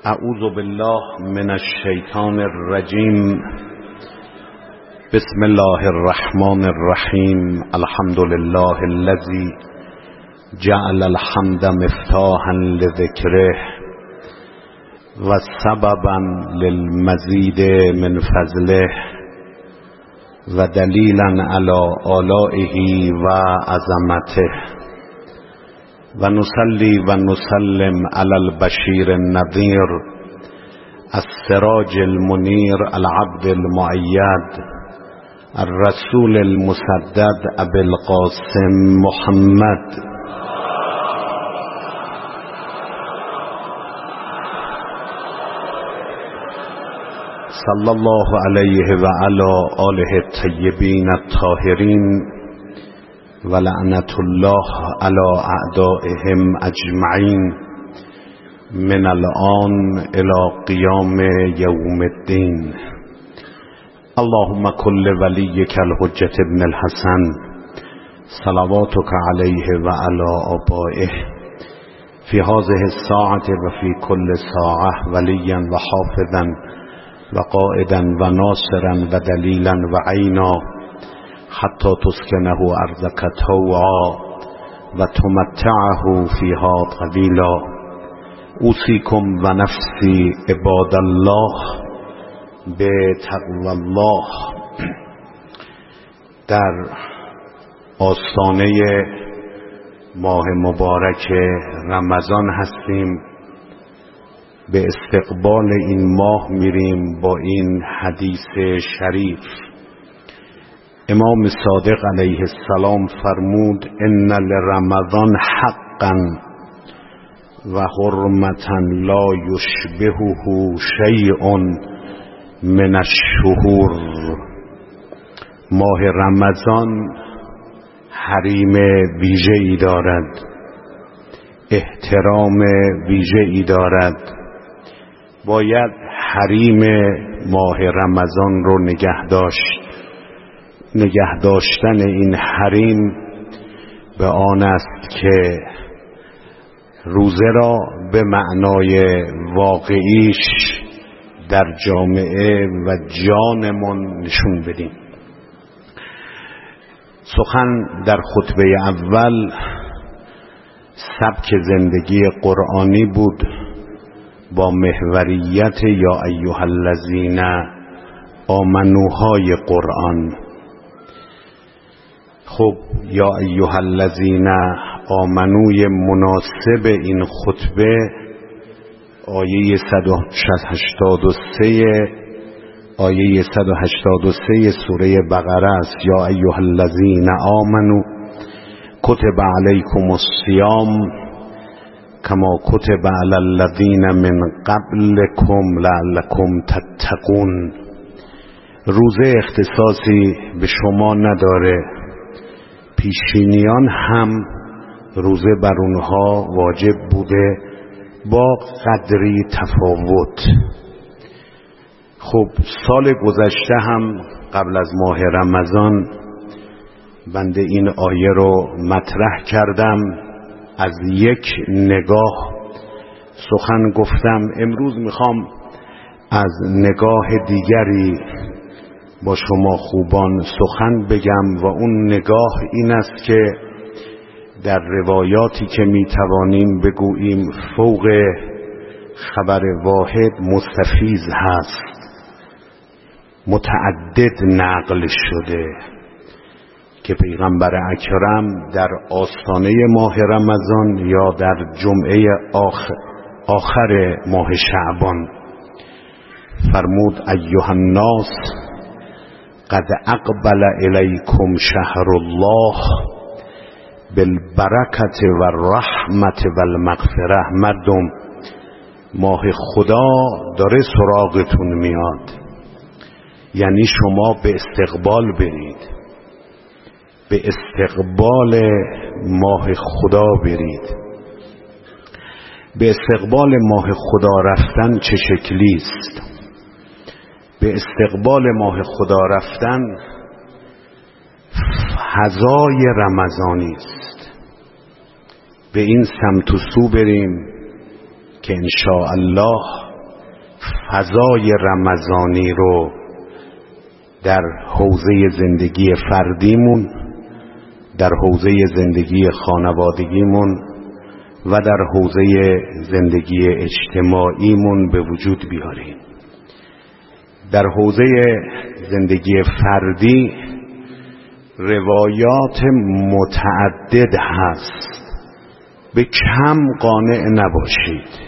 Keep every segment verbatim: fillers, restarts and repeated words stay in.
اعوذ بالله من الشیطان الرجیم. بسم الله الرحمن الرحیم. الحمد لله الذي جعل الحمد مفتاحا لذکره و سببا للمزید من فضله و دلیلا علی آلائه و عظمته و نصلی و نسلم علی البشیر النذیر السراج المنیر العبد المؤید الرسول المسدد ابی القاسم محمد صلی الله علیه و علی آله الطیبین الطاهرین و لعنت الله علی اعدائهم اجمعین من الآن الی قیام یوم الدین. اللهم کل ولیک الحجة ابن الحسن صلواتک علیه و علی آبائه فی هذه الساعة و فی کل ساعة ولیا و حافظا و قائدا و ناصرا و دلیلا و عینا حتی تسکنه ارضک طوعا و تمتعه فیها قلیلا. اوصیکم و نفسی عباد الله به تقوی الله. در آستانه ماه مبارک رمضان هستیم. به استقبال این ماه میریم با این حدیث شریف. امام صادق علیه السلام فرمود ان لرمضان حقا و حرمتا لا یشبهه شیء من الشهور. ماه رمضان حریم ویژه‌ای دارد، احترام ویژه‌ای دارد. باید حریم ماه رمضان رو نگه داشت. نگه داشتن این حریم به آن است که روزه را به معنای واقعیش در جامعه و جانمون نشون بدیم. سخن در خطبه اول سبک زندگی قرآنی بود با محوریت یا ایها الذین آمنوهای قرآن. خب یا ایها الذین آمنوی مناسب این خطبه آیه صد و هشتاد و سه آیه صد و هشتاد و سه سوره بقره است. یا ایها الذین آمنو کتب علیکم الصیام کما کتب علی الذین من قبلکم لعلکم تتقون. روزه اختصاصی به شما نداره، پیشینیان هم روزه بر اونها واجب بوده با قدری تفاوت. خب سال گذشته هم قبل از ماه رمضان بنده این آیه رو مطرح کردم، از یک نگاه سخن گفتم. امروز میخوام از نگاه دیگری با شما خوبان سخن بگم و اون نگاه این است که در روایاتی که میتوانیم بگوییم فوق خبر واحد مستفیض هست، متعدد نقل شده که پیغمبر اکرم در آستانه ماه رمضان یا در جمعه آخر, آخر ماه شعبان فرمود ایها الناس قد اقبل الیکم شهر الله بالبرکت و رحمت و المغفره. مردم ماه خدا داره سراغتون میاد، یعنی شما به استقبال برید، به استقبال ماه خدا برید. به استقبال ماه خدا رفتن چه شکلی است؟ به استقبال ماه خدا رفتن فضای رمضانی است. به این سمت و سو بریم که انشاءالله فضای رمضانی رو در حوزه زندگی فردیمون، در حوزه زندگی خانوادگیمون و در حوزه زندگی اجتماعیمون به وجود بیاریم. در حوزه زندگی فردی روایات متعدد هست، به کم قانع نباشید.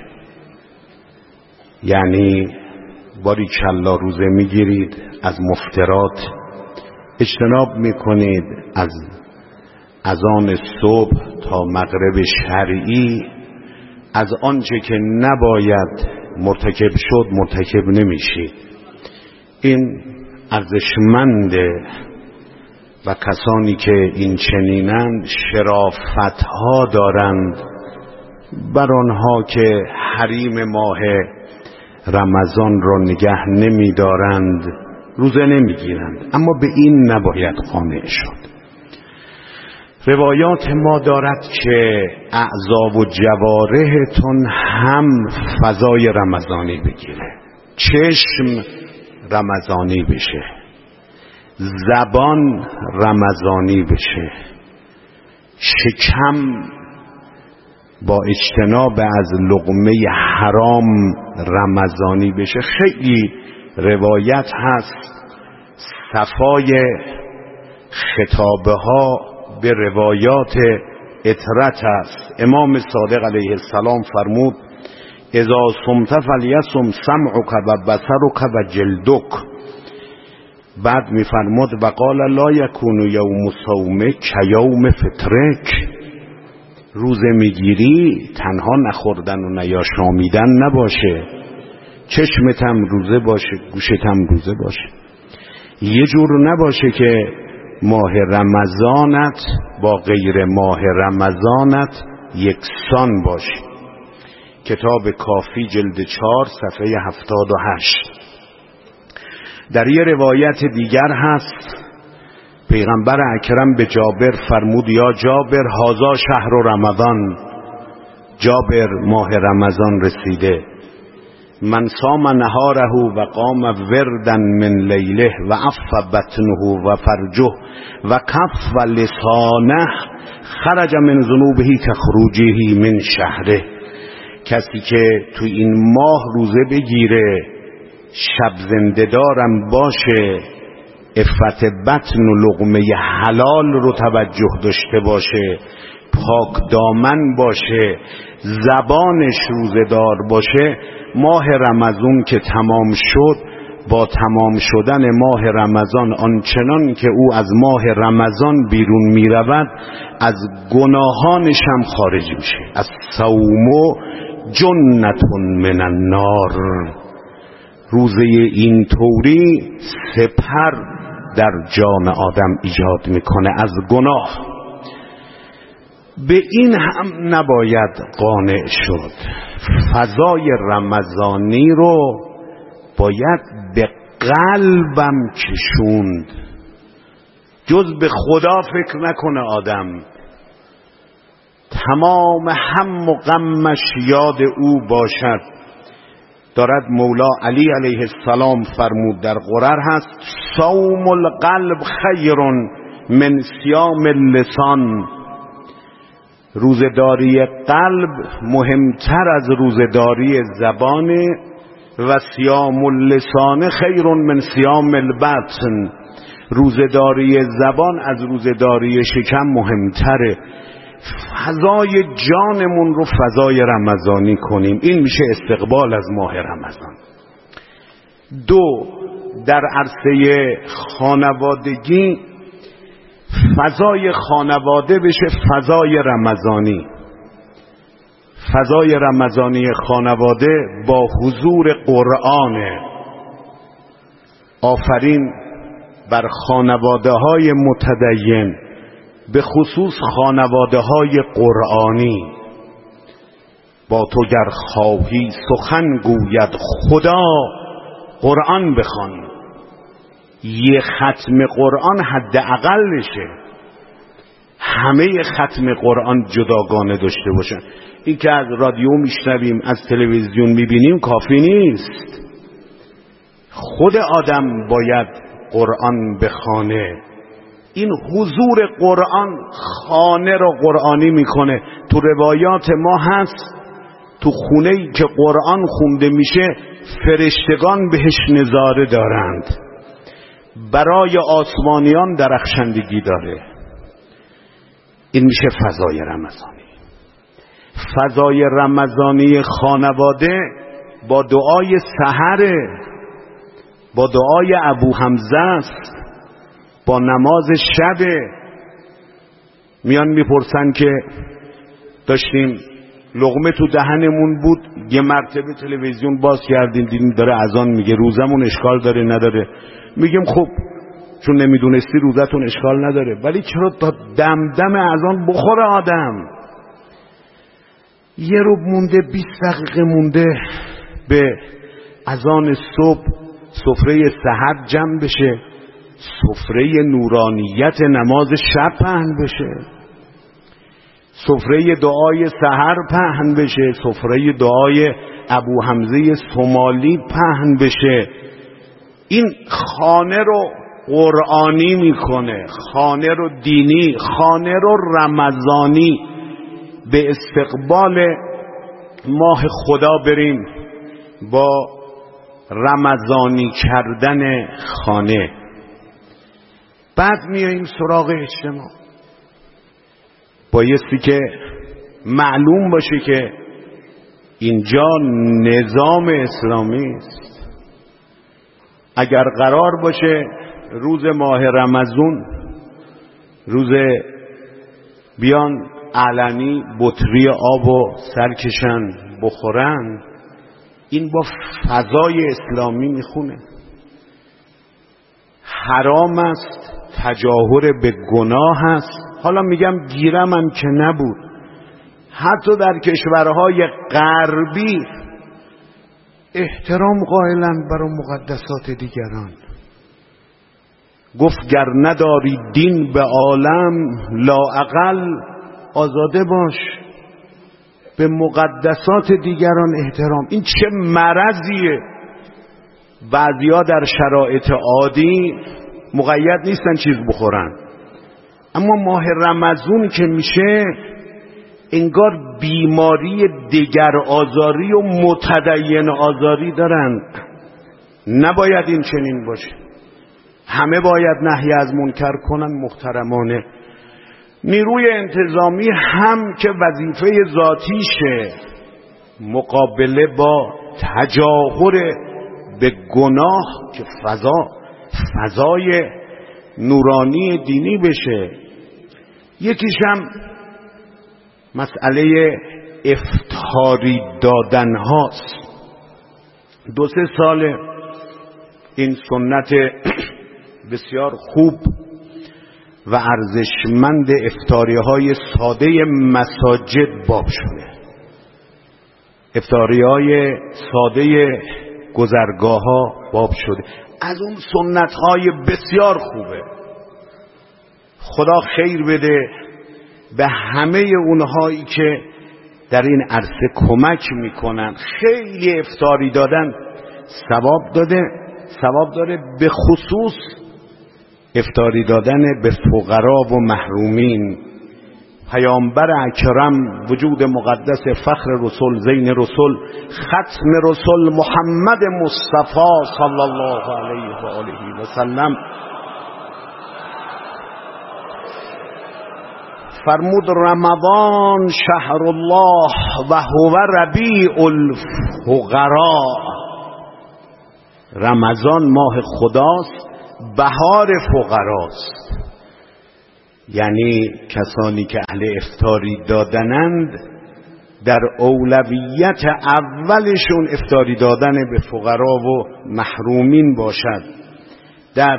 یعنی باری کلا روزه میگیرید، از مفترات اجتناب میکنید، از اذان صبح تا مغرب شرعی از آنچه که نباید مرتکب شد مرتکب نمیشید. این ارزشمنده و کسانی که این چنینند شرافتها دارند بر آنها که حریم ماه رمضان را نگه نمی دارند روزه نمی گیرند. اما به این نباید قانع شد. روایات ما دارد که اعضا و جوارحتون هم فضای رمضانی بگیره، چشم رمضانی بشه، زبان رمضانی بشه، شکم با اجتناب از لقمه حرام رمضانی بشه. خیلی روایت هست. صفای خطابه ها به روایات اطرت است. امام صادق علیه السلام فرمود اذا صمت فلیصم سمعک و بصرک و جلدک. بعد میفرمود و قال لا یکون یوم صومک کیوم فطرک. روزه میگیری تنها نخوردن و نیاشامیدن نباشه، چشمت هم روزه باشه، گوشت هم روزه باشه. یه جور نباشه که ماه رمضانت با غیر ماه رمضانت یکسان باشه. کتاب کافی جلد چهار صفحه هفتاد و هشت. در یه روایت دیگر هست پیغمبر اکرم به جابر فرمود یا جابر هذا شهر رمضان. جابر ماه رمضان رسیده. من صام نهاره و قام وردا من لیله و عف بطنه و فرجه و کف و لسانه خرج من ذنوبه کخروجه من شهره. کسی که تو این ماه روزه بگیره، شب زنده دارم باشه، عفت بطن و لقمه حلال رو توجه داشته باشه، پاک دامن باشه، زبانش روزه دار باشه، ماه رمضان که تمام شد، با تمام شدن ماه رمضان آنچنان که او از ماه رمضان بیرون می رود از گناهانش هم خارج میشه. از صوم جنتون من النار. روزه این طوری سپر در جان آدم ایجاد میکنه از گناه. به این هم نباید قانع شد. فضای رمضانی رو باید به قلبم کشوند. جز به خدا فکر نکنه آدم، تمام هم و غمش یاد او باشد. دارد مولا علی علیه السلام فرمود در قرآن هست صوم القلب خیر من صیام اللسان. روزداری قلب مهمتر از روزداری زبان و صیام اللسان خیر من صیام البطن. روزداری زبان از روزداری شکم مهمتره. فضای جانمون رو فضای رمضانی کنیم. این میشه استقبال از ماه رمضان. دو، در عرصه خانوادگی فضای خانواده بشه فضای رمضانی. فضای رمضانی خانواده با حضور قرآنه. آفرین بر خانواده های متدین، به خصوص خانواده های قرآنی. با تو گر خواهی سخن گوید خدا قرآن بخوان. یه ختم قرآن حد اقلشه. همه ختم قرآن جداگانه داشته باشن. این که از رادیو میشنویم، از تلویزیون میبینیم کافی نیست. خود آدم باید قرآن بخونه. این حضور قرآن خانه رو قرآنی میکنه. تو روایات ما هست تو خونه‌ای که قرآن خونده میشه فرشتگان بهش نظاره دارند. برای آسمانیان درخشندگی داره. این میشه فضای رمضانی. فضای رمضانی خانواده با دعای سحر، با دعای ابو حمزه است، با نماز شب. میان میپرسن که داشتیم لقمه تو دهنمون بود، یه مرتبه تلویزیون باز کردیم دیدیم داره اذان میگه، روزمون اشکال داره نداره؟ میگیم خب چون نمیدونستی روزتون اشکال نداره، ولی چرا تا دمدم اذان بخوره آدم؟ یه روب مونده، بیست دقیقه مونده به اذان صبح سفره سحر جمع بشه، سفره نورانیت نماز شب پهن بشه، سفره دعای سحر پهن بشه، سفره دعای ابو حمزه سومالی پهن بشه. این خانه رو قرآنی میکنه، خانه رو دینی، خانه رو رمضانی. به استقبال ماه خدا بریم با رمضانی کردن خانه. بعد میاییم سراغ اجتماع. بایستی که معلوم باشه که اینجا نظام اسلامی است. اگر قرار باشه روز ماه رمضان روز بیان علنی بطری آب و سرکشن بخورن، این با فضای اسلامی میخونه. حرام است، تجاهر به گناه است. حالا میگم گیرمم که نبود، حتی در کشورهای غربی احترام قائلند برای مقدسات دیگران. گفت گر نداری دین به عالم، لااقل آزاده باش به مقدسات دیگران احترام. این چه مرضیه؟ بعضیا در شرایط عادی مقید نیستن چیز بخورن، اما ماه رمضان که میشه انگار بیماری دیگر آزاری و متدین آزاری دارن. نباید این چنین باشه. همه باید نهی از منکر کنن محترمانه. نیروی انتظامی هم که وظیفه ذاتیشه مقابله با تجاهر به گناه که فضا فضای نورانی دینی بشه. یکیش هم مسئله افطاری دادن هاست. دو سه سال این سنت بسیار خوب و ارزشمند افطاری های ساده مساجد باب شده. افطاری های ساده گذرگاه ها باب شده. از اون سنت های بسیار خوبه. خدا خیر بده به همه اونهایی که در این عرصه کمک میکنن. خیلی افطاری دادن ثواب داده ثواب داره، به خصوص افطاری دادن به فقرا و محرومین. پیامبر اکرم، وجود مقدس، فخر رسول، زین رسول، ختم رسول، محمد مصطفی صلی الله علیه و آله و سلم فرمود رمضان شهر الله و هو ربیع الفقراء. رمضان ماه خداست، بهار فقراست. یعنی کسانی که اهل افطاری دادنند در اولویت اولشون افطاری دادن به فقرا و محرومین باشد. در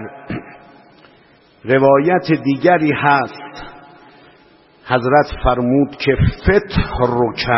روایت دیگری هست حضرت فرمود که فطرک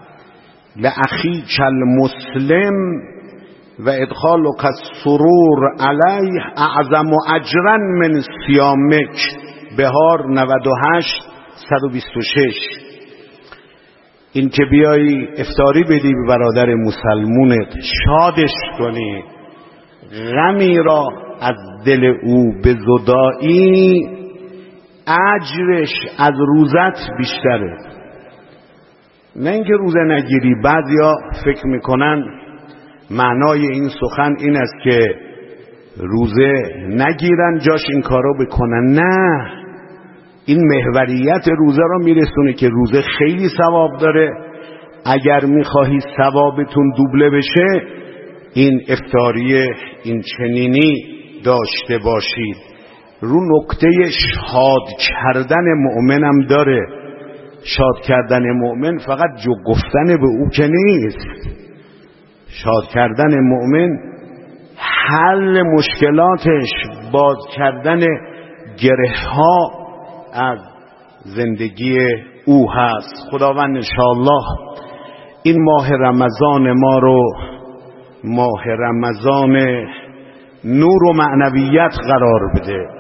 لاخیک المسلم و ادخالک السرور علیه اعظم اجرا من صیامک. بهار نود و هشت صد و بیست و شش. این که بیایی افطاری بدی به برادر مسلمونت، شادش کنی، غمی را از دل او بزدایی اجرش از روزت بیشتره. نه اینکه روزه نگیری. بعضیا فکر میکنن معنای این سخن این است که روزه نگیرن جاش این کارو بکنن. نه، این محوریت روزه را میرسونه که روزه خیلی ثواب داره. اگر میخواهی ثوابتون دوبله بشه این افطاریه این چنینی داشته باشید. رو نکته شاد کردن مؤمنم داره. شاد کردن مؤمن فقط جو گفتن به او که نیست. شاد کردن مؤمن حل مشکلاتش، باز کردن گره ها از زندگی او هست. خداوند انشاءالله این ماه رمضان ما رو ماه رمضان نور و معنویت قرار بده.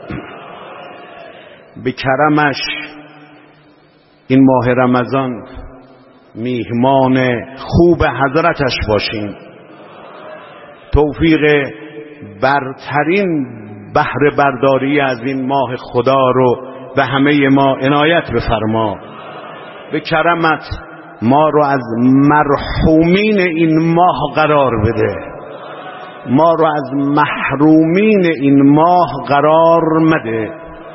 به کرمش این ماه رمضان میهمان خوب حضرتش باشیم. توفیق برترین بهره برداری از این ماه خدا رو به همه ما عنایت بفرما. به کرمت ما رو از مرحومین این ماه قرار بده. ما رو از محرومین این ماه قرار مده.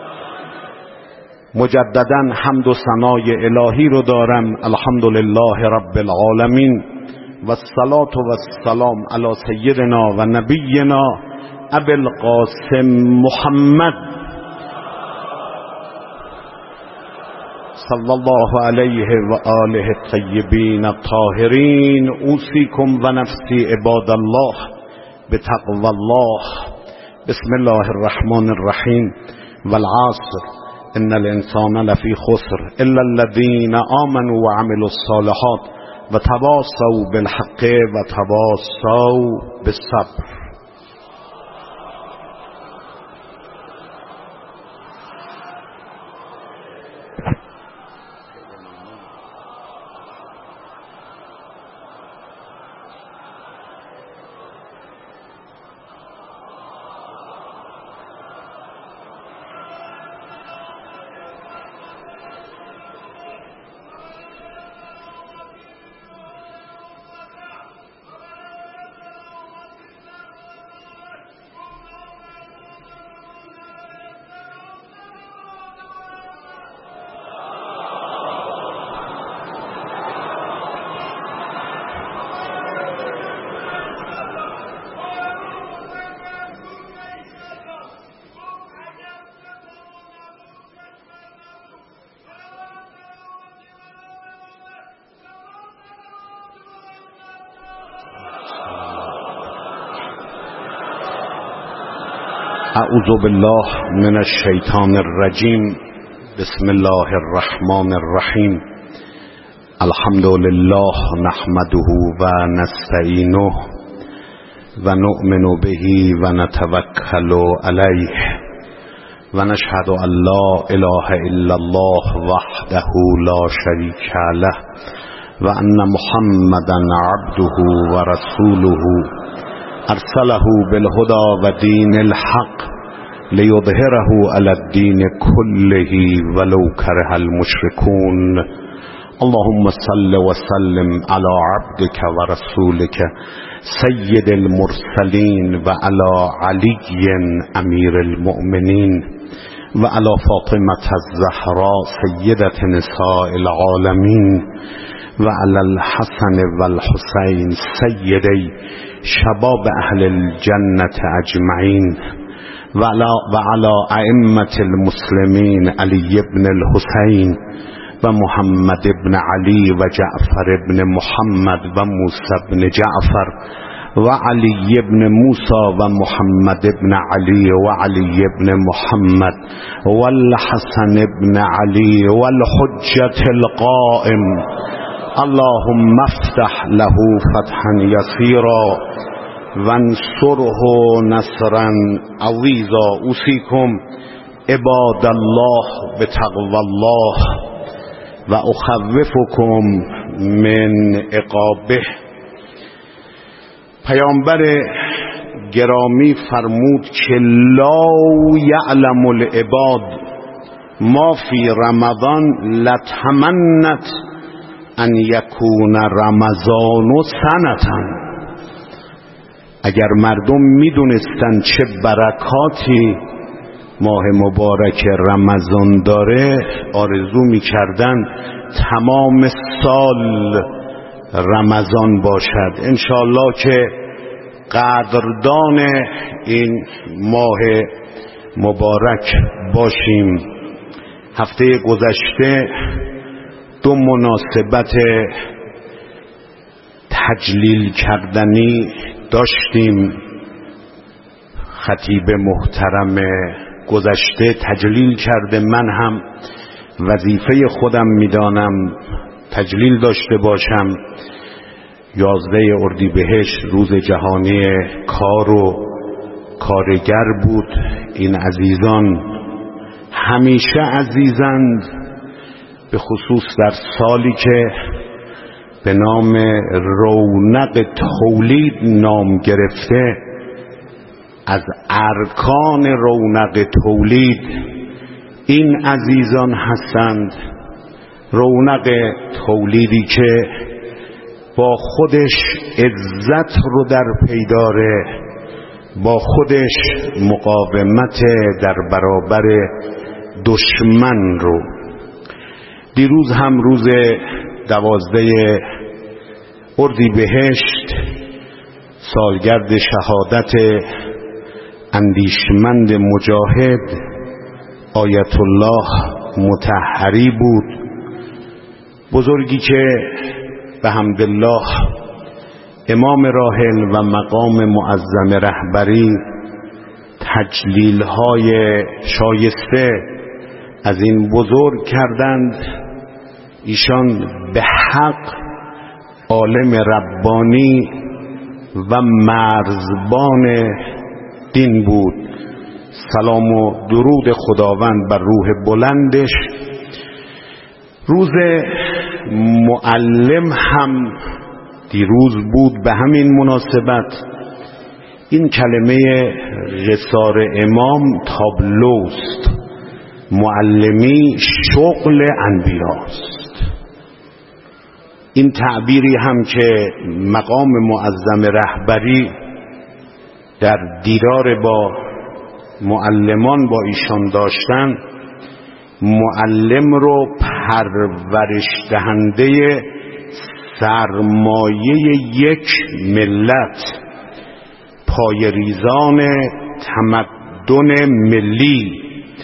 مجددا حمد و ثنای الهی رو دارم. الحمدلله رب العالمین و الصلاة و السلام علی سیدنا و نبینا ابی القاسم محمد صلی الله علیه و آله الطیبین الطاهرین. اوصیکم و نفسی عباد الله بتقوی الله. بسم الله الرحمن الرحیم. والعصر ان الانسان لفی خسر الا الذین آمنوا وعملوا الصالحات وتواصوا بالحق وتواصوا بالصبر. اعوذ بالله من الشیطان الرجیم. بسم الله الرحمن الرحیم. الحمد لله نحمده و نستعینه و نؤمن به و نتوکل علیه و نشهد ان لا اله الا الله وحده لا شریک له و ان محمدا عبده و رسوله ارسله بالهدى و دین الحق لیظهره علی الدین کله ولو کره المشرکون. اللهم صل و سلم علی عبدك و رسولك سید المرسلین و علی علی امیر المؤمنین و علی فاطمة الزهراء سیدة نساء العالمین و علی الحسن و الحسین سیدی شباب اهل الجنة اجمعین و علی ائمة المسلمین علی بن الحسین و محمد بن علی و جعفر بن محمد و موسی بن جعفر و علی بن موسی و محمد بن علی و علی بن محمد و الحسن بن علی و الحجة القائم. اللهم افتح له فتحا یسیرا وانصره نصرا عزیزا. اوصیکم عباد الله بتقوی الله و اخوفکم من عقابه. پیامبر گرامی فرمود که لا یعلم العباد ما فی رمضان لتمنت ان یکون رمضان سنتن. اگر مردم میدونستن چه برکاتی ماه مبارک رمضان داره، آرزو میکردن تمام سال رمضان باشد. انشاءالله که قدردان این ماه مبارک باشیم. هفته گذشته دو مناسبت تجلیل کردنی داشتیم. خطیب محترم گذشته تجلیل کرده، من هم وظیفه خودم میدانم تجلیل داشته باشم. یازده اردیبهشت روز جهانی کار و کارگر بود. این عزیزان همیشه عزیزند، به خصوص در سالی که به نام رونق تولید نام گرفته. از ارکان رونق تولید این عزیزان هستند. رونق تولیدی که با خودش عزت رو در پی داره، با خودش مقاومت در برابر دشمن رو. دیروز هم روز دوازده اردیبهشت سالگرد شهادت اندیشمند مجاهد آیت الله مطهری بود. بزرگی که به حمدالله امام راحل و مقام معظم رهبری تجلیل‌های شایسته از این بزرگ کردند. ایشان به حق عالم ربانی و مرزبان دین بود. سلام و درود خداوند بر روح بلندش. روز معلم هم دیروز بود. به همین مناسبت این کلمه قصار امام تابلوست. معلمی شغل انبیاست. این تعبیری هم که مقام معظم رهبری در دیدار با معلمان با ایشان داشتن، معلم رو پرورش دهنده سرمایه یک ملت، پایه‌ریزان تمدن ملی،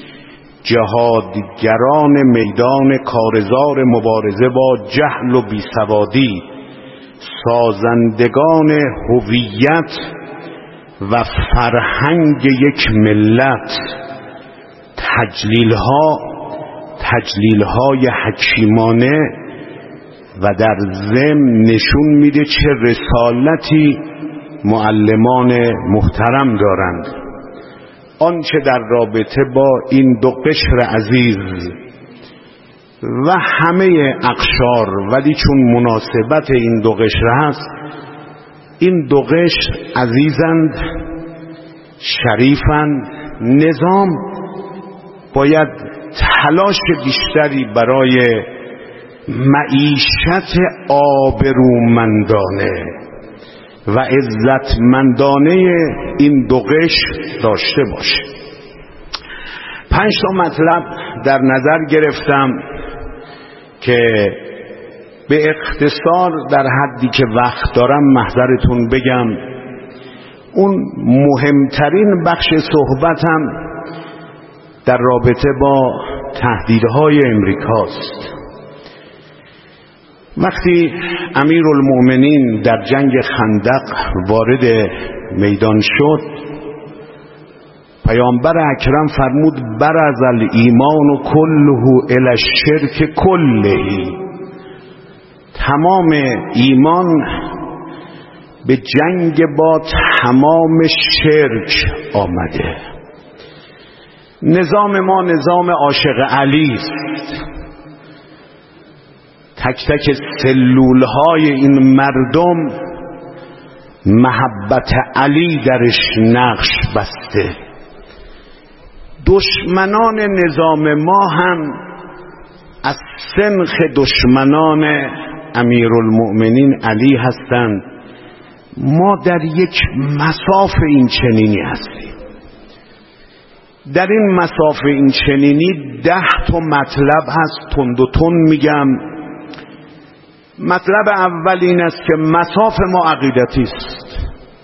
جهادگران میدان کارزار مبارزه با جهل و بیسوادی، سازندگان هویت و فرهنگ یک ملت. تجلیل‌ها تجلیل‌های حکیمانه و در ضمن نشون میده چه رسالتی معلمان محترم دارند. آنچه در رابطه با این دو قشر عزیز و همه اقشار، ولی چون مناسبت این دو قشر هست، این دو قشر عزیزند، شریفند. نظام باید تلاش بیشتری برای معیشت آبرومندانه و عزتمندانه این دو قشر داشته باشه. پنج تا مطلب در نظر گرفتم که به اختصار در حدی که وقت دارم محضرتون بگم. اون مهمترین بخش صحبتم در رابطه با تهدیدهای امریکاست. وقتی امیرالمؤمنین در جنگ خندق وارد میدان شد، پیامبر اکرم فرمود برز الایمان کله الی الشرک کله. تمام ایمان به جنگ با تمام شرک آمده. نظام ما نظام عاشق علی است. تک تک سلول های این مردم محبت علی درش نقش بسته. دشمنان نظام ما هم از سنخ دشمنان امیرالمؤمنین علی هستند. ما در یک مساف این چنینی هستیم. در این مساف این چنینی ده تا مطلب هست، تند و تند میگم. مطلب اول این است که مساف ما عقیدتی است،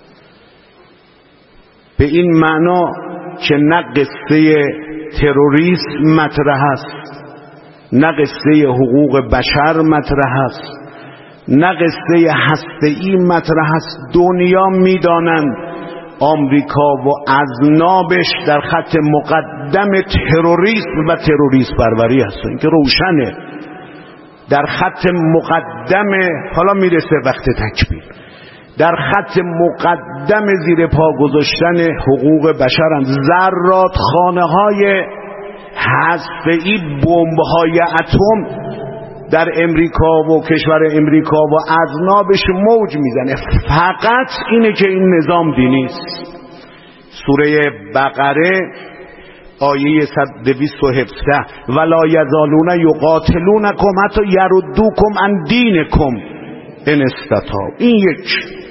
به این معنا که نه قصه تروریسم مطرح است، نه قصه حقوق بشر مطرح است، نه قصه هسته‌ای مطرح است. دنیا میدانند آمریکا و اذنابش در خط مقدم تروریسم و تروریسم پروری هستند. این که روشنه، در خط مقدم، حالا میرسه وقت تکبیر، در خط مقدم زیر پا گذاشتن حقوق بشرند. ذرات خانه های هسته‌ای، بمب های اتم در امریکا و کشور امریکا و اذنابش موج میزنه. فقط اینه که این نظام دینی است. سوره بقره آیه دویست و هفده ولا یزالون یقاتلونکم حتی یردوکم عن دینکم ان استطاعوا. این یک.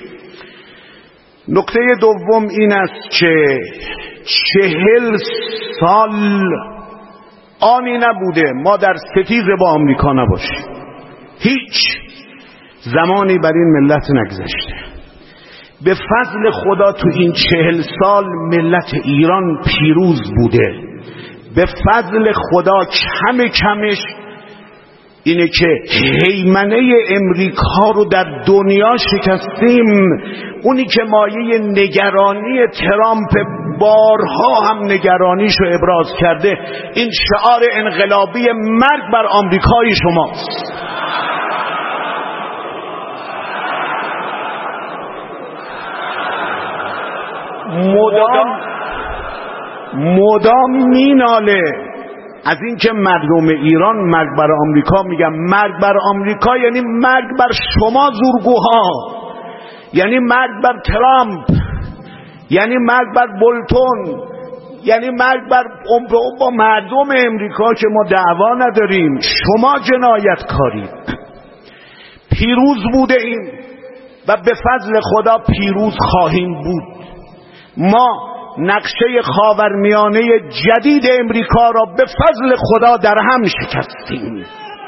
نکته دوم این است که چهل سال آنی نبوده ما در ستیز با آمریکا نباشیم. هیچ زمانی بر این ملت نگذشته. به فضل خدا تو این چهل سال ملت ایران پیروز بوده. به فضل خدا کم کمش اینه که هیمنه امریکا رو در دنیا شکستیم. اونی که مایه نگرانی ترامپ بارها هم نگرانیشو ابراز کرده، این شعار انقلابی مرگ بر آمریکای شماست. مدام مدام میناله از این که مردم ایران مرگ بر آمریکا میگن. مرگ بر آمریکا یعنی مرگ بر شما زورگوها، یعنی مرگ بر ترامپ، یعنی مرگ بر بولتون، یعنی مرگ بر با مردم امریکا که ما دعوا نداریم. شما جنایتکارید. پیروز بوده ایم و به فضل خدا پیروز خواهیم بود. ما نقشه خاورمیانه جدید امریکا را به فضل خدا در هم شکستیم.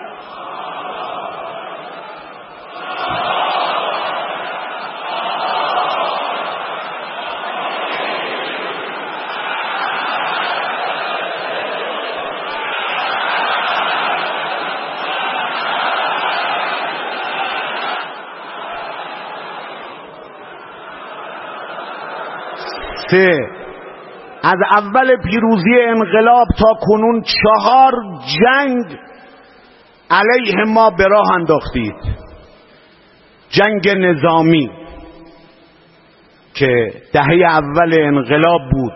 سه، از اول پیروزی انقلاب تا کنون چهار جنگ علیه ما به راه انداختید. جنگ نظامی که دهه اول انقلاب بود،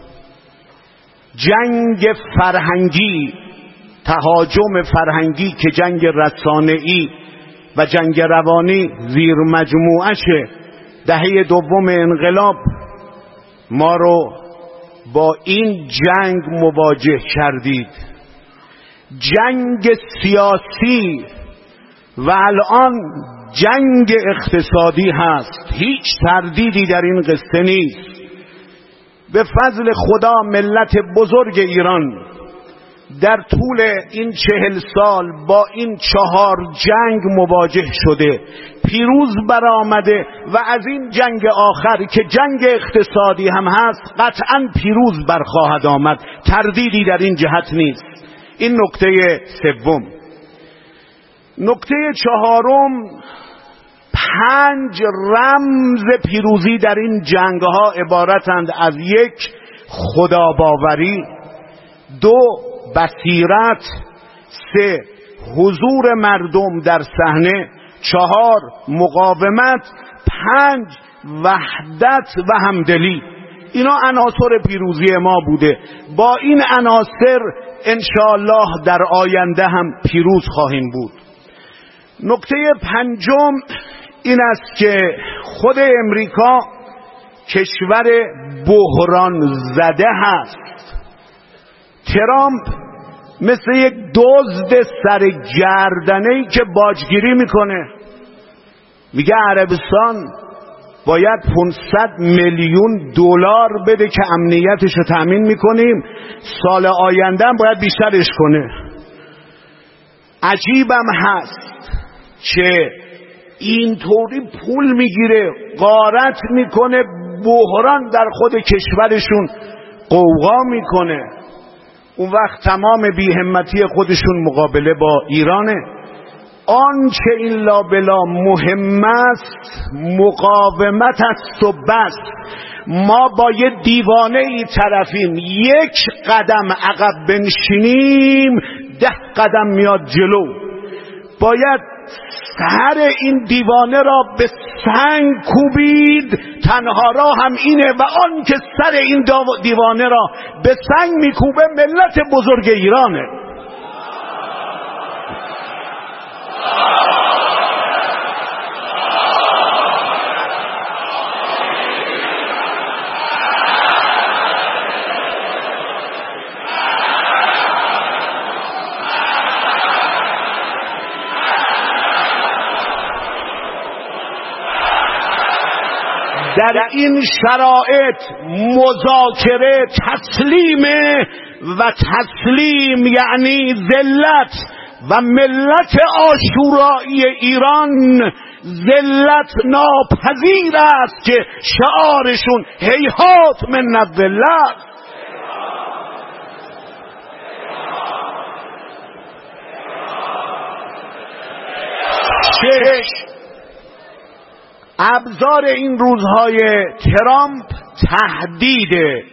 جنگ فرهنگی، تهاجم فرهنگی که جنگ رسانه‌ای و جنگ روانی زیر مجموعشه. دهه دوم انقلاب ما رو با این جنگ مواجه کردید. جنگ سیاسی و الان جنگ اقتصادی هست. هیچ تردیدی در این قصه نیست. به فضل خدا ملت بزرگ ایران در طول این چهل سال با این چهار جنگ مواجه شده، پیروز برآمده و از این جنگ آخر که جنگ اقتصادی هم هست قطعا پیروز برخواهد آمد. تردیدی در این جهت نیست. این نکته سوم. نکته چهارم، پنج رمز پیروزی در این جنگ ها عبارتند از یک، خداباوری، دو، بصیرت، سه، حضور مردم در صحنه، چهار، مقاومت، پنج، وحدت و همدلی. اینا عناصر پیروزی ما بوده. با این عناصر انشاءالله در آینده هم پیروز خواهیم بود. نکته پنجم این است که خود امریکا کشور بحران زده هست. ترامپ مثل یک دزد سرگردنه‌ای که باجگیری میکنه، میگه عربستان باید پانصد میلیون دلار بده که امنیتش رو تأمین میکنیم، سال آینده هم باید بیشترش کنه. عجیبم هست که اینطوری پول میگیره، غارت میکنه، بحران در خود کشورشون قوقا میکنه. اون وقت تمام بی‌همتی خودشون مقابله با ایرانه. آنچه این لابلا مهم است مقاومت است و بس. ما با یه دیوانه ای طرفیم، یک قدم عقب بنشینیم ده قدم میاد جلو. باید سر این دیوانه را به سنگ کوبید، تنها راه هم اینه، و آن که سر این دیوانه را به سنگ میکوبه ملت بزرگ ایرانه. در این شرایط مذاکره تسلیم و تسلیم یعنی ذلت، و ملت عاشورایی ایران ذلت ناپذیر است که شعارشون هیهات من الذلت. شش، ابزار این روزهای ترامپ تهدیده،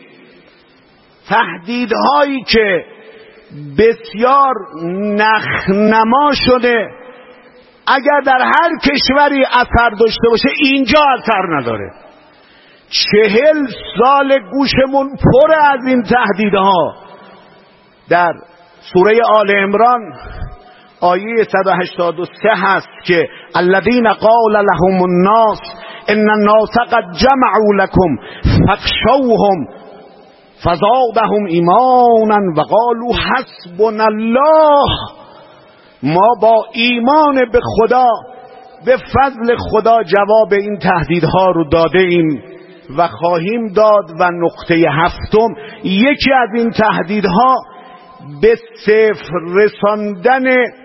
تهدیدهایی که بسیار نخنما شده. اگر در هر کشوری اثر داشته باشه اینجا اثر نداره. چهل سال گوشمون پر از این تهدیدها. در سوره آل عمران آیه صد و هشتاد و سه هست که الذین قال لهم الناس ان الناس قد جمعوا لكم فاخشوهم فزادهم ایمانا و قالوا حسبنا الله. ما با ایمان به خدا به فضل خدا جواب این تهدیدها رو داده ایم و خواهیم داد. و نقطه هفتم، یکی از این تهدیدها به صفر رساندن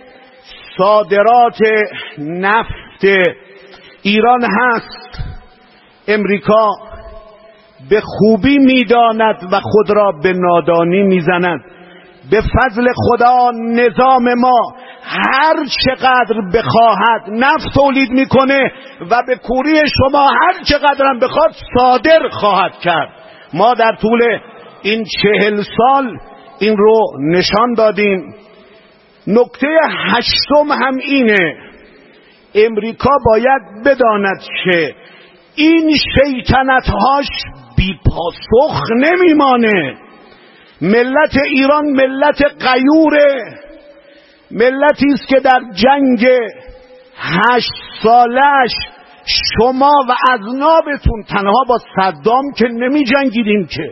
صادرات نفت ایران هست. امریکا به خوبی میداند و خود را به نادانی میزند. به فضل خدا نظام ما هر چقدر بخواهد نفت تولید میکنه و به کوری شما هر چقدر هم بخواد صادر خواهد کرد. ما در طول این چهل سال این رو نشان دادیم. نکته هشتم هم اینه، امریکا باید بداند که این شیطنت‌هاش بی پاسخ نمیمانه. ملت ایران ملت غیوره، ملتی است که در جنگ هشت سالش شما و اذنابتون، تنها با صدام که نمی جنگیدیم که،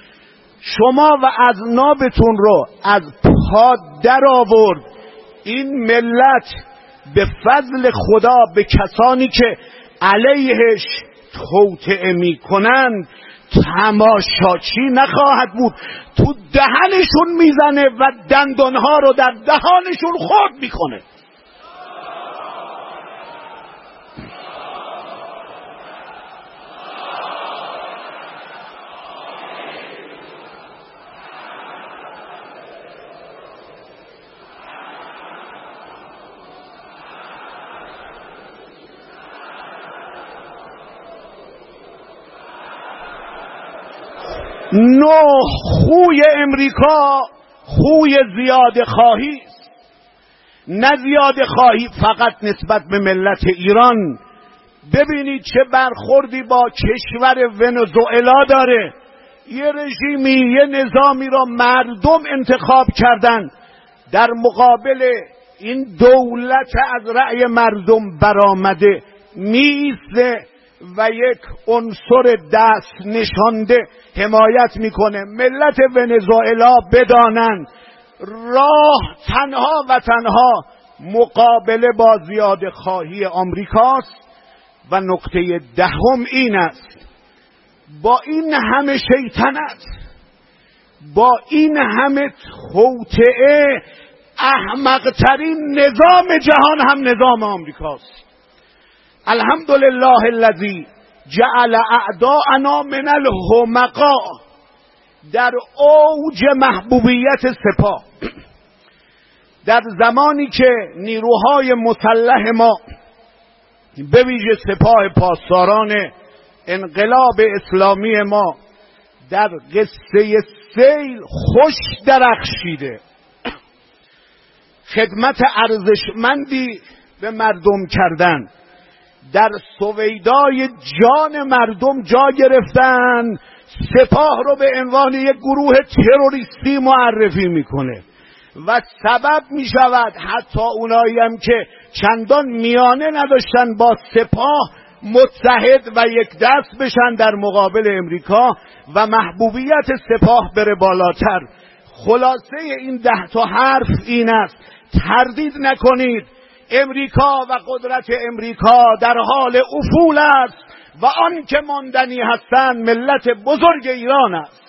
شما و اذنابتون رو از پا در آورد. این ملت به فضل خدا به کسانی که علیهش توطئه می کنند تماشاچی نخواهد بود. تو دهنشون میزنه و دندانها رو در دهانشون خرد میکنه. نه، خوی امریکا خوی زیاده خواهی است. نه زیاده خواهی فقط نسبت به ملت ایران. ببینید چه برخوردی با کشور ونزوئلا داره. یه رژیمی، یه نظامی را مردم انتخاب کردن، در مقابل این دولت از رأی مردم برآمده میسته و یک عنصر دست نشانده حمایت میکنه. ملت ونزوئلا بدانند راه تنها و تنها مقابله با زیاده خواهی آمریکاست. و نکته دهم این است، با این همه شیطنت، با این همه توطئه، احمقترین نظام جهان هم نظام آمریکاست. الحمدلله الذی جعل اعداءنا من الحمقاء. در اوج محبوبیت سپاه، در زمانی که نیروهای مسلح ما به ویژه سپاه پاسداران انقلاب اسلامی ما در قصه سیل خوش درخشیده، خدمت ارزشمندی به مردم کردن، در سویدای جان مردم جا گرفتن، سپاه رو به عنوان یک گروه تروریستی معرفی میکنه و سبب میشود حتی اونایی هم که چندان میانه نداشتن با سپاه متحد و یک دست بشن در مقابل امریکا و محبوبیت سپاه بره بالاتر. خلاصه این ده تا حرف این است: تردید نکنید، امریکا و قدرت امریکا در حال افول است و آن که ماندنی هستند ملت بزرگ ایران است.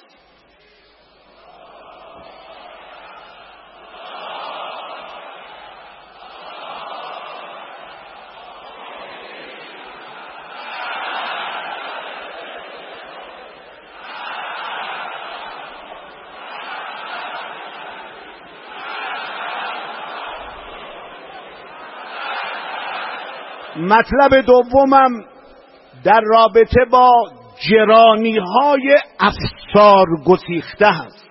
مطلب دومم در رابطه با گرانی های افسار گسیخته است.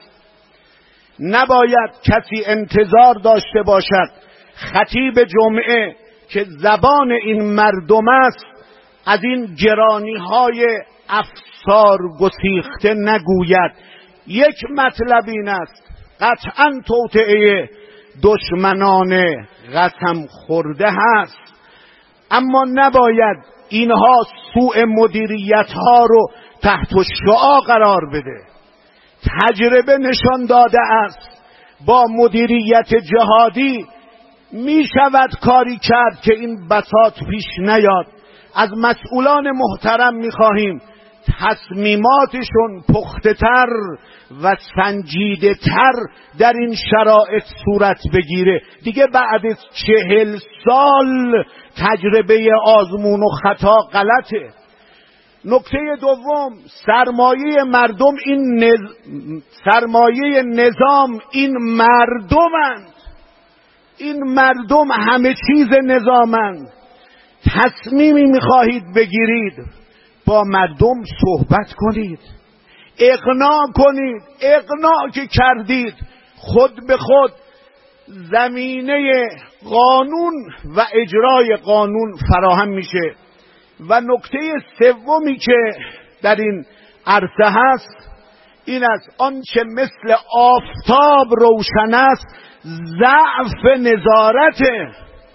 نباید کسی انتظار داشته باشد خطیب جمعه که زبان این مردم است از این گرانی های افسار گسیخته نگوید. یک مطلب این است: قطعاً توطئه دشمنان قسم خورده هست، اما نباید اینها سوء مدیریت ها رو تحت شعاع قرار بده. تجربه نشان داده است با مدیریت جهادی می شود کاری کرد که این بساط پیش نیاد. از مسئولان محترم می خواهیم تصمیماتشون پخته تر و سنجیده تر در این شرایط صورت بگیره. دیگه بعد از چهل سال تجربه آزمون و خطا غلطه. نکته دوم، سرمایه مردم این نز... سرمایه نظام این مردمند. این مردم همه چیز نظامند. تصمیمی میخواهید بگیرید، با مردم صحبت کنید، اقناع کنید. اقناع که کردید خود به خود زمینه قانون و اجرای قانون فراهم میشه. و نکته سومی که در این عرصه هست این است: آنچه مثل آفتاب روشن است ضعف نظارته.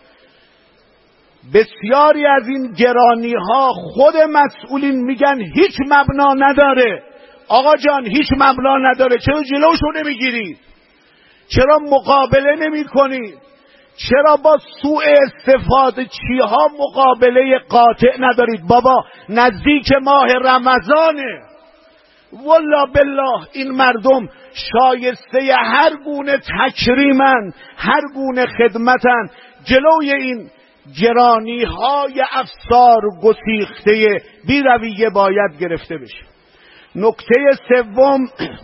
بسیاری از این گرانی ها خود مسئولین میگن هیچ مبنا نداره. آقا جان هیچ مبنا نداره، چرا جلوشو نمیگیرید؟ چرا مقابله نمی کنید؟ چرا با سوء استفاده چیها مقابله قاطع ندارید؟ بابا نزدیک ماه رمضانه، والله بالله این مردم شایسته هر گونه تکریمن، هر گونه خدمتن. جلوی این گرانی های افسار گسیخته بی رویه باید گرفته بشه. نکته سوم،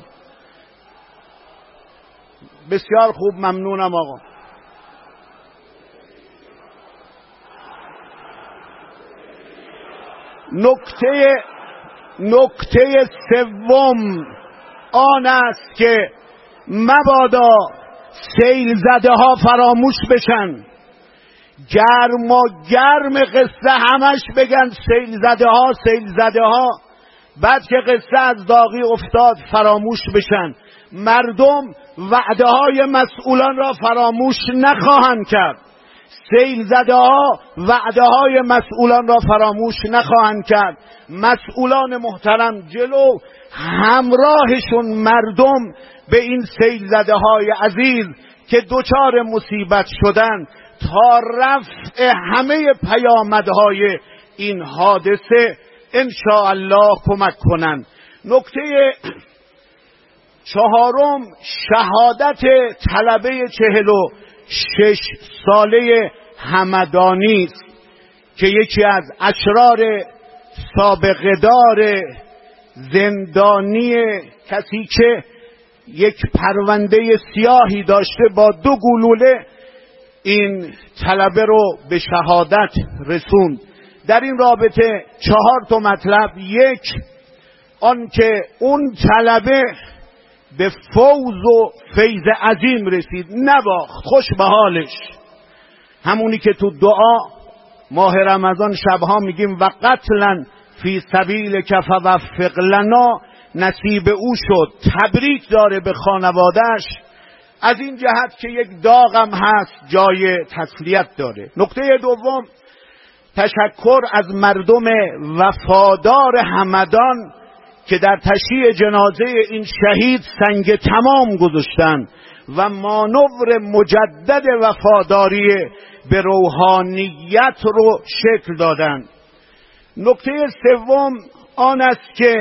بسیار خوب، ممنونم آقا. نکته نکته سوم آن است که مبادا سیل زده ها فراموش بشن. گرم و گرم قصه همش بگن سیل زده ها سیل زده ها، بعد که قصه از داغی افتاد فراموش بشن. مردم وعده های مسئولان را فراموش نخواهند کرد. سیل زده ها وعده های مسئولان را فراموش نخواهند کرد. مسئولان محترم جلو همراهشون مردم به این سیل زده های عزیز که دوچار مصیبت شدن تا رفع همه پیامدهای این حادثه انشاءالله کمک کنند. نکته چهارم شهادت طلبه چهل و شش ساله همدانی است که یکی از اشرار سابقه‌دار زندانی، کسی که یک پرونده سیاهی داشته، با دو گلوله این طلبه رو به شهادت رسوند. در این رابطه چهار تا مطلب. یک، آن که اون طلبه به فوز و فیض عظیم رسید، نباخت، خوش به حالش، همونی که تو دعا ماه رمضان شبها میگیم و قتلا فی سبیل کف وفق لنا، نصیب او شد، تبریک داره به خانوادهش، از این جهت که یک داغم هست جای تسلیت داره. نکته دوم تشکر از مردم وفادار همدان که در تشییع جنازه این شهید سنگ تمام گذاشتن و مانور مجدد وفاداری به روحانیت رو شکل دادن. نکته سوم آن است که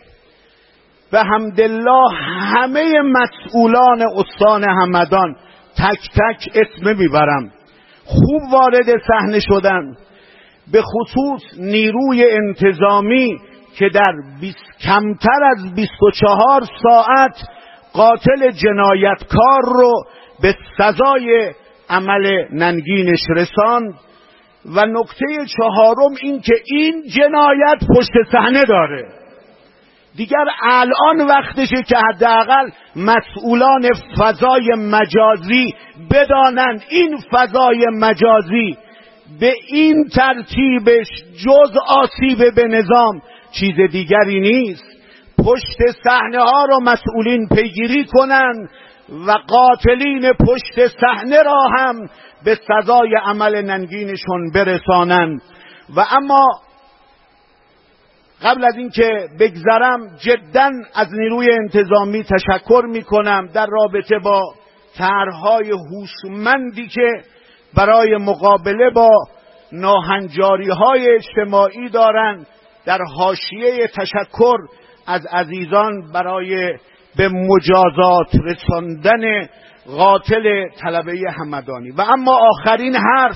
به حمدالله همه مسئولان استان همدان، تک تک اسم میبرم، خوب وارد صحنه شدن، به خصوص نیروی انتظامی که در کمتر از بیست و چهار ساعت قاتل جنایتکار رو به سزای عمل ننگینش رساند. و نکته چهارم این که این جنایت پشت صحنه داره. دیگر الان وقتشه که حداقل مسئولان فضای مجازی بدانند این فضای مجازی به این ترتیبش جز آسیب به نظام چیز دیگری نیست. پشت صحنه ها را مسئولین پیگیری کنند و قاتلین پشت صحنه را هم به سزای عمل ننگینشون برسانند. و اما قبل از اینکه بگذرم جداً از نیروی انتظامی تشکر میکنم در رابطه با طرح‌های هوشمندی که برای مقابله با ناهنجاری‌های اجتماعی دارند. در حاشیه تشکر از عزیزان برای به مجازات رساندن قاتل طلبه همدانی. و اما آخرین حرف،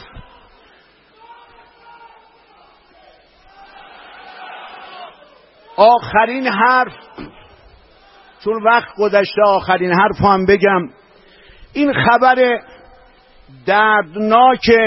آخرین حرف چون وقت گذشته آخرین حرف هم بگم. این خبر دردناک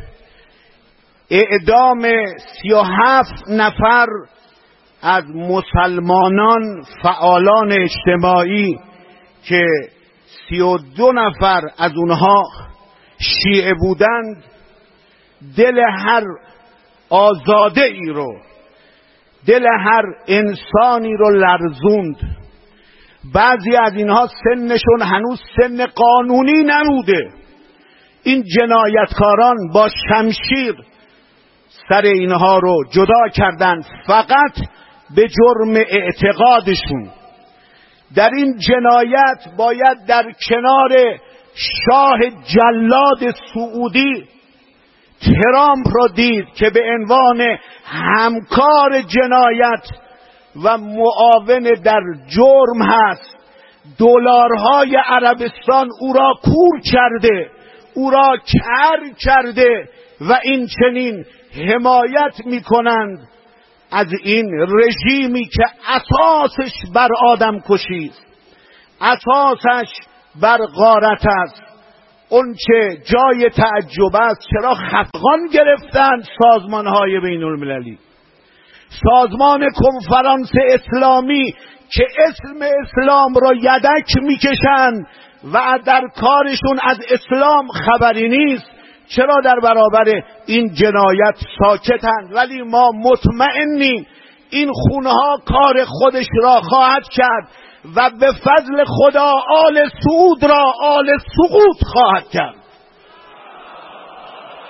اعدام سی و هفت نفر از مسلمانان فعالان اجتماعی که سی و دو نفر از اونها شیعه بودند دل هر آزاده ای رو، دل هر انسانی رو لرزوند. بعضی از اینها سنشون هنوز سن قانونی نبوده. این جنایتکاران با شمشیر سر اینها رو جدا کردن فقط به جرم اعتقادشون. در این جنایت باید در کنار شاه جلاد سعودی ترامپ را دید که به عنوان همکار جنایت و معاون در جرم هست. دلارهای عربستان او را کور کرده، او را کر کرده و این چنین حمایت می کنند از این رژیمی که اساسش بر آدم کشی است، اساسش بر غارت است. اون چه جای تعجب است چرا خفقان گرفتند سازمانهای بین المللی، سازمان کنفرانس اسلامی که اسم اسلام را یدک میکشند و در کارشون از اسلام خبری نیست، چرا در برابر این جنایت ساکتند؟ ولی ما مطمئنیم این خونها کار خودش را خواهد کرد و به فضل خدا آل سعود را آل سقوط خواهد کرد.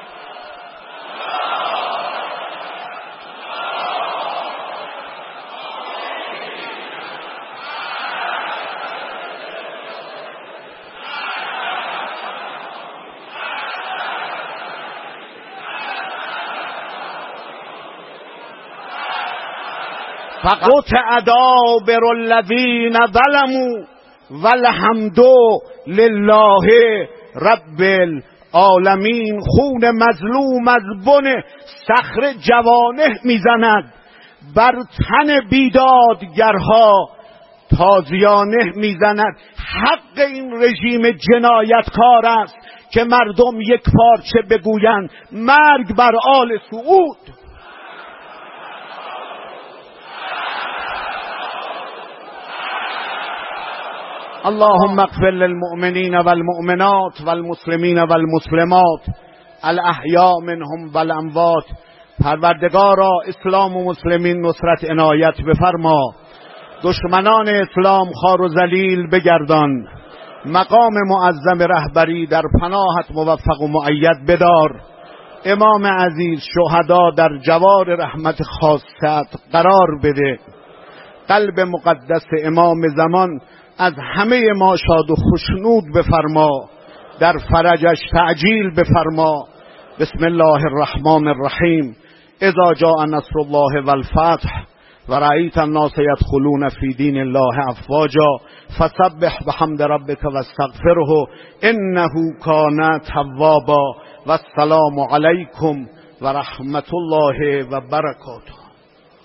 فقطع دابر الذین ظلموا والحمد لله رب العالمین. خون مظلوم از بن صخره جوانه میزند، بر تن بیدادگرها تازیانه میزند. حق این رژیم جنایتکار است که مردم یک پارچه بگویند مرگ بر آل سعود. اللهم اغفر للمؤمنین والمؤمنات والمسلمین والمسلمات الاحیاء منهم والاموات. پروردگارا اسلام و مسلمین نصرت عنایت بفرما، دشمنان اسلام خار و ذلیل بگردان، مقام معظم رهبری در پناهت موفق و مؤید بدار. امام عزیز شهدا در جوار رحمت خاصت قرار بده. قلب مقدس امام زمان از همه ما شاد و خشنود بفرما، در فرجش تعجیل بفرما. بسم الله الرحمن الرحیم. اذا جاء نصر الله والفتح و رأیت الناس يدخلون فی دین الله افواجا فسبح بحمد ربک واستغفره انه کان توابا. و السلام علیکم و رحمت الله و برکاته.